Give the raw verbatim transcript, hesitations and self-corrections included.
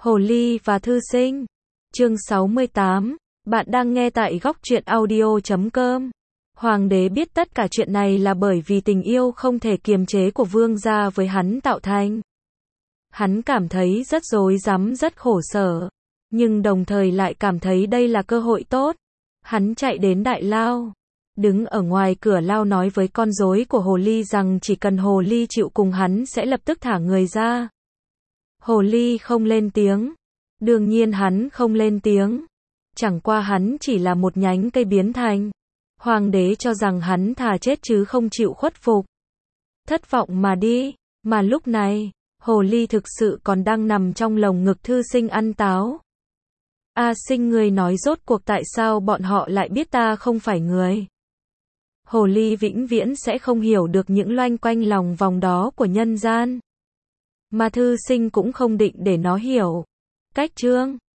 Hồ ly và thư sinh. Chương sáu mươi tám. Bạn đang nghe tại góc truyện audio chấm com. Hoàng đế biết tất cả chuyện này là bởi vì tình yêu không thể kiềm chế của vương gia với hắn tạo thành. Hắn cảm thấy rất rối rắm, rất khổ sở, nhưng đồng thời lại cảm thấy đây là cơ hội tốt. Hắn chạy đến đại lao, đứng ở ngoài cửa lao nói với con rối của hồ ly rằng chỉ cần hồ ly chịu cùng hắn sẽ lập tức thả người ra. Hồ ly không lên tiếng. Đương nhiên hắn không lên tiếng. Chẳng qua hắn chỉ là một nhánh cây biến thành. Hoàng đế cho rằng hắn thà chết chứ không chịu khuất phục. Thất vọng mà đi. Mà lúc này, hồ ly thực sự còn đang nằm trong lồng ngực thư sinh ăn táo. A Sinh, ngươi nói rốt cuộc tại sao bọn họ lại biết ta không phải người? Hồ ly vĩnh viễn sẽ không hiểu được những loanh quanh lòng vòng đó của nhân gian. Mà thư sinh cũng không định để nó hiểu. Cách chương